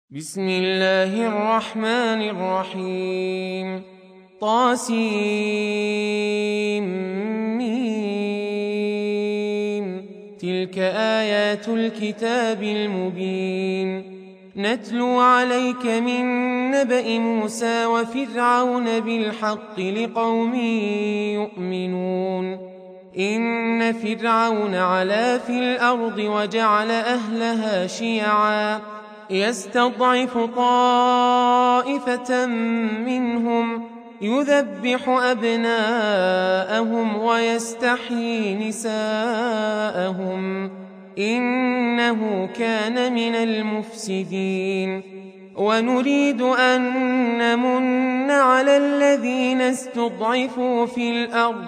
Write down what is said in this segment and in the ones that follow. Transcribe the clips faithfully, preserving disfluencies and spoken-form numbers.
بسم الله الرحمن الرحيم طاسيم تلك آيات الكتاب المبين نتلو عليك من نبأ موسى وفرعون بالحق لقوم يؤمنون إن فرعون علا في الأرض وجعل أهلها شيعا يستضعف طائفة منهم يذبح أبناءهم ويستحيي نساءهم إنه كان من المفسدين ونريد أن نمن على الذين استضعفوا في الأرض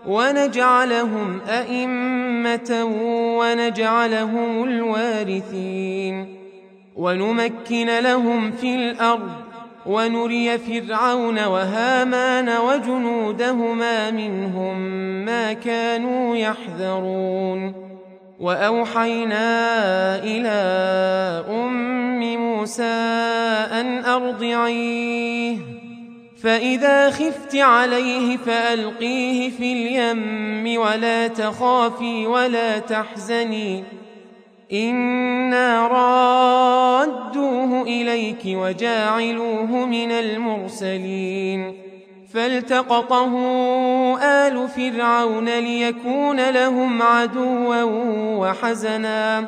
ونجعلهم أئمة ونجعلهم الوارثين ونمكن لهم في الأرض ونري فرعون وهامان وجنودهما منهم ما كانوا يحذرون وأوحينا إلى أم موسى أن أرضعيه فإذا خفت عليه فألقيه في اليم ولا تخافي ولا تحزني إنا رادوه إليك وجاعلوه من المرسلين فالتقطه آل فرعون ليكون لهم عدوا وحزنا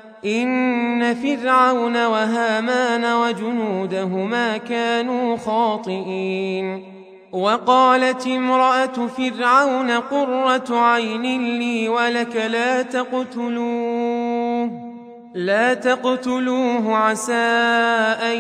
إن فرعون وهامان وجنودهما كانوا خاطئين وقالت امرأة فرعون قرة عين لي ولك لا تقتلوه لا تقتلوه عسى أن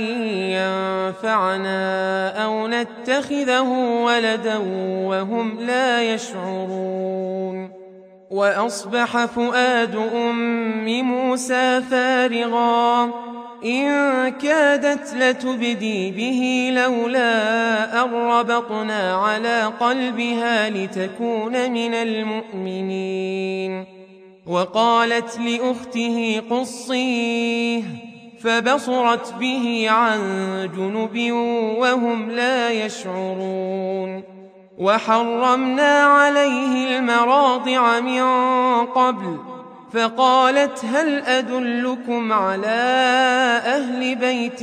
ينفعنا أو نتخذه ولدا وهم لا يشعرون وأصبح فؤاد أم موسى فارغا إن كادت لتبدي به لولا أن ربطنا على قلبها لتكون من المؤمنين وقالت لأخته قصيه فبصرت به عن جنب وهم لا يشعرون وحرمنا عليه المراضع من قبل فقالت هل أدلكم على أهل بيت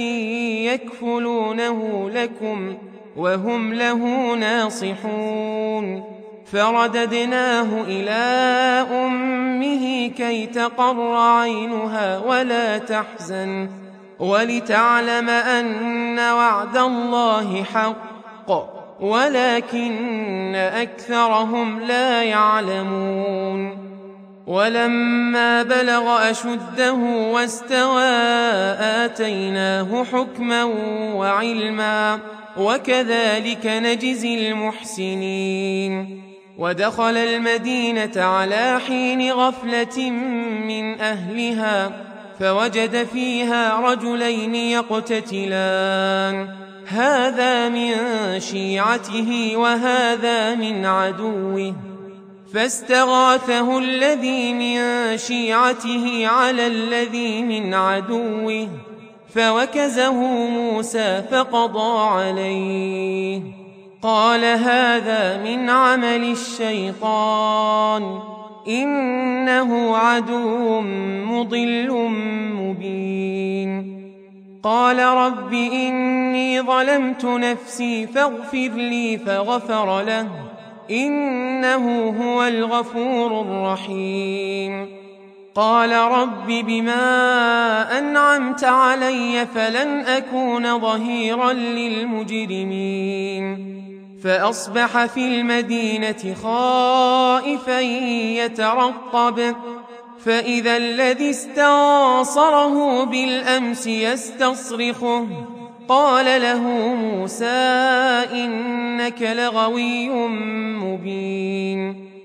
يكفلونه لكم وهم له ناصحون فرددناه إلى أمه كي تقر عينها ولا تحزن ولتعلم أن وعد الله حق ولكن أكثرهم لا يعلمون ولما بلغ أشده واستوى آتيناه حكما وعلما وكذلك نجزي المحسنين ودخل المدينة على حين غفلة من أهلها فوجد فيها رجلين يقتتلان هذا من شيعته وهذا من عدوه فاستغاثه الذي من شيعته على الذي من عدوه فوكزه موسى فقضى عليه قال هذا من عمل الشيطان إنه عدو مضل مبين قال رب إني ظلمت نفسي فاغفر لي فغفر له إنه هو الغفور الرحيم قال رب بما أنعمت علي فلن أكون ظهيرا للمجرمين فأصبح في المدينة خائفا يترقب فإذا الذي استنصره بالأمس يستصرخه قال له موسى إنك لغوي مبين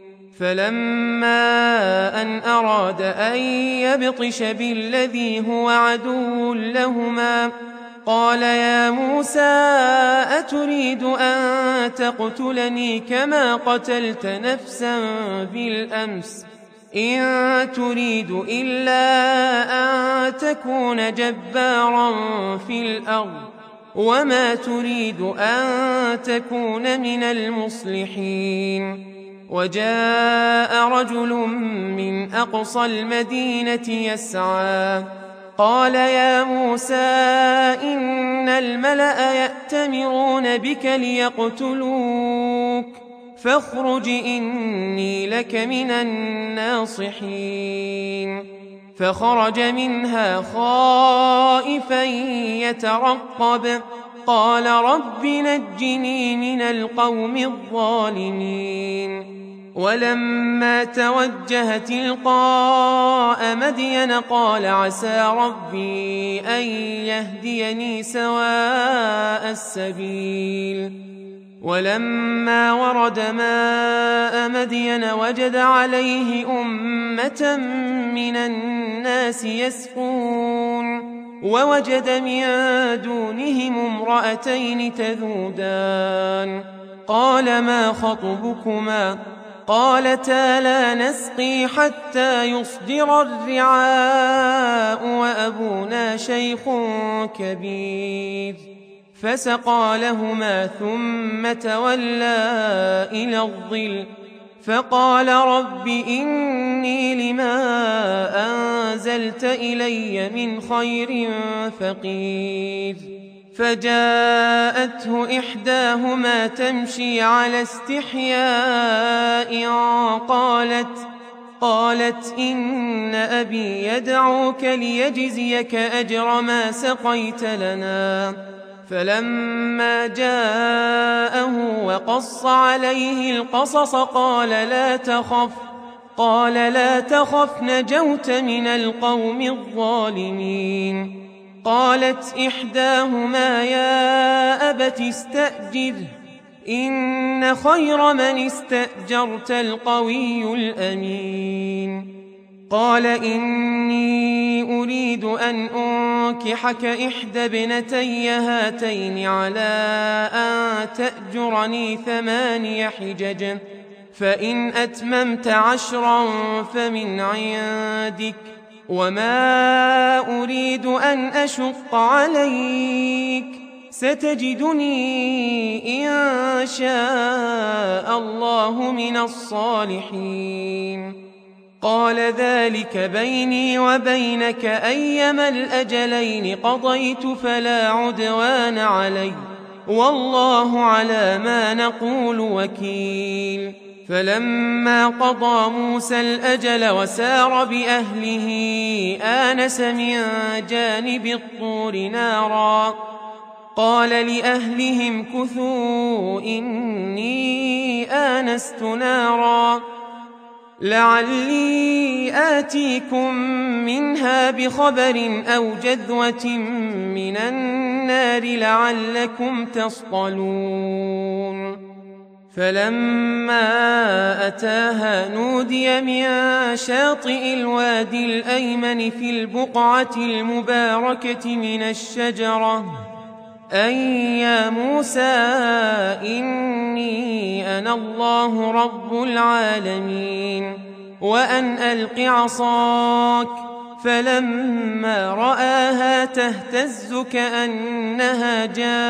فلما أن أراد أن يبطش بالذي هو عدو لهما قال يا موسى أتريد أن تقتلني كما قتلت نفسا بالأمس إن تريد إلا أن تكون جبارا في الأرض وما تريد أن تكون من المصلحين. وجاء رجل من أقصى المدينة يسعى قال يا موسى إن الملأ يأتمرون بك ليقتلوك فاخرج إني لك من الناصحين. فخرج منها خائفا يترقب قال رب نجني من القوم الظالمين. ولما توجه تلقاء مدين قال عسى ربي أن يهديني سواء السبيل. ولما ورد ماء مدين وجد عليه أمة من الناس يسقون ووجد من دونهم امرأتين تذودان قال ما خطبكما قالتا لا نسقي حتى يصدر الرعاء وأبونا شيخ كبير. فسقى لهما ثم تولى إلى الظل فقال رب إني لما أنزلت إلي من خير فقير. فجاءته إحداهما تمشي على استحياء قالت قالت إن أبي يدعوك ليجزيك أجر ما سقيت لنا. فلما جاءه وقص عليه القصص قال لا تخف قال لا تخف نجوت من القوم الظالمين. قالت إحداهما يا أبت استأجره إن خير من استأجرت القوي الأمين. قال إني أريد أن أنكحك إحدى ابنتي هاتين على أن تأجرني ثماني حجج فإن أتممت عشرا فمن عندك وما أريد أن أشق عليك ستجدني إن شاء الله من الصالحين. قال ذلك بيني وبينك أيما الأجلين قضيت فلا عدوان علي والله على ما نقول وكيل. فلما قضى موسى الأجل وسار بأهله آنس من جانب الطور نارا قال لأهلهم كثوا إني آنست نارا لعلي آتيكم منها بخبر أو جذوة من النار لعلكم تصطلون. فلما أتاها نودي من شاطئ الوادي الأيمن في البقعة المباركة من الشجرة أن يا موسى إني أنا الله رب العالمين وأن ألق عصاك. فلما رآها تهتز كأنها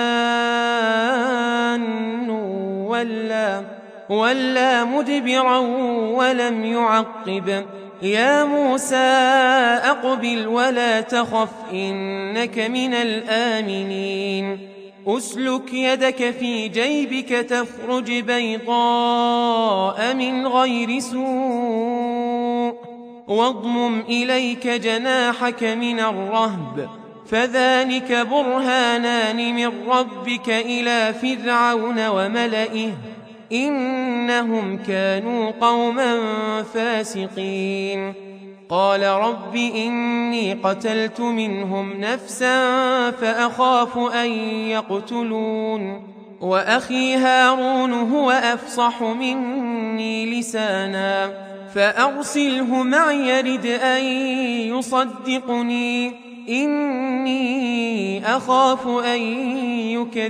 جان ولا, ولا مدبرا ولم يعقب. يا موسى أقبل ولا تخف إنك من الآمنين. أسلك يدك في جيبك تخرج بيضاء من غير سوء واضمم إليك جناحك من الرهب فذلك برهانان من ربك إلى فرعون وملئه إنهم كانوا قوما فاسقين. قال رب إني قتلت منهم نفسا فأخاف أن يقتلون وأخي هارون هو أفصح مني لسانا فأرسله معي يرد أن يصدقني إني أخاف أن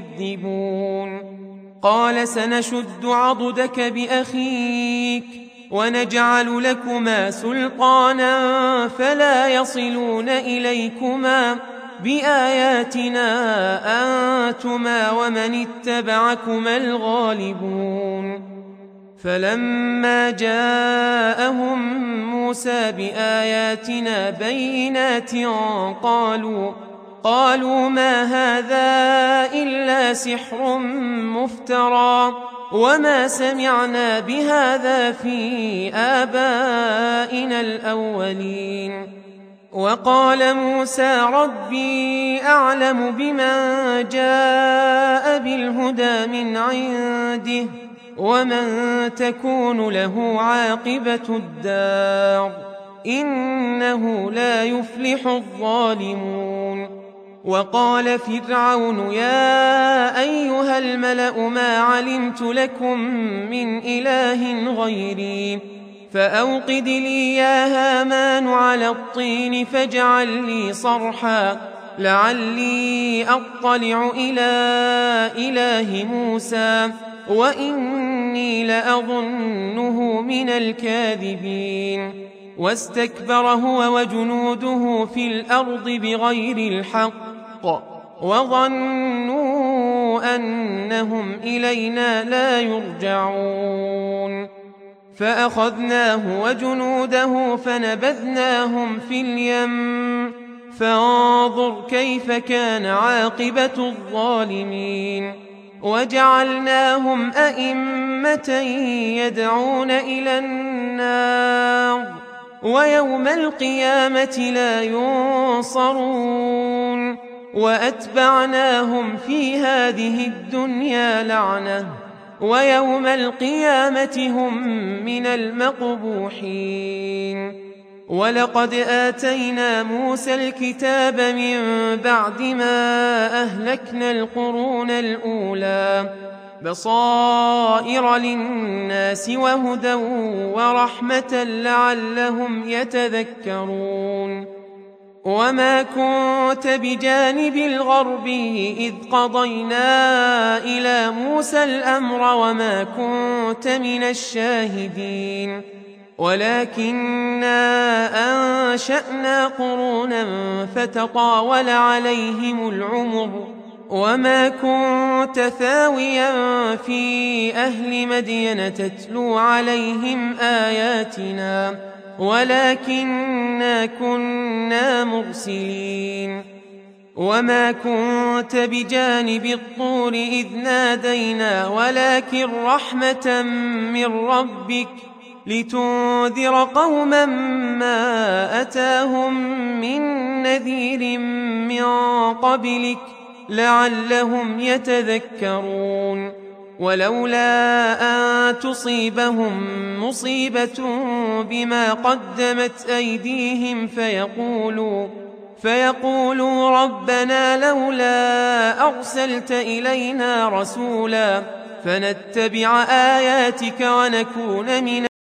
يكذبون. قال سنشد عضدك بأخيك ونجعل لكما سلطانا فلا يصلون إليكما بآياتنا أنتما ومن اتبعكما الغالبون فلما جاءهم موسى بآياتنا بينات قالوا قالوا ما هذا إلا سحر مفترى وما سمعنا بهذا في آبائنا الأولين وقال موسى ربي أعلم بمن جاء بالهدى من عنده ومن تكون له عاقبة الدار إنه لا يفلح الظالمون وقال فرعون يا أيها الملأ ما علمت لكم من إله غيري فأوقد لي يا هامان على الطين فاجعل لي صرحا لعلي أطلع إلى إله موسى وإني لأظنه من الكاذبين واستكبر هو وجنوده في الأرض بغير الحق وظنوا أنهم إلينا لا يرجعون فأخذناه وجنوده فنبذناهم في اليم فانظر كيف كان عاقبة الظالمين وجعلناهم أئمة يدعون إلى النار ويوم القيامة لا ينصرون وأتبعناهم في هذه الدنيا لعنة ويوم القيامة هم من المقبوحين ولقد آتينا موسى الكتاب من بعد ما أهلكنا القرون الأولى بصائر للناس وهدى ورحمة لعلهم يتذكرون وما كنت بجانب الغربي إذ قضينا إلى موسى الأمر وما كنت من الشاهدين ولكننا أنشأنا قرونا فتطاول عليهم العمر وما كنت ثاويا في أهل مدين تتلو عليهم آياتنا ولكننا كنا مرسلين وما كنت بجانب الطور إذ نادينا ولكن رحمة من ربك لتنذر قوما ما أتاهم من نذير من قبلك لعلهم يتذكرون ولولا أن تصيبهم مصيبة بما قدمت أيديهم فيقولوا فيقولوا ربنا لولا أرسلت إلينا رسولا فنتبع آياتك ونكون من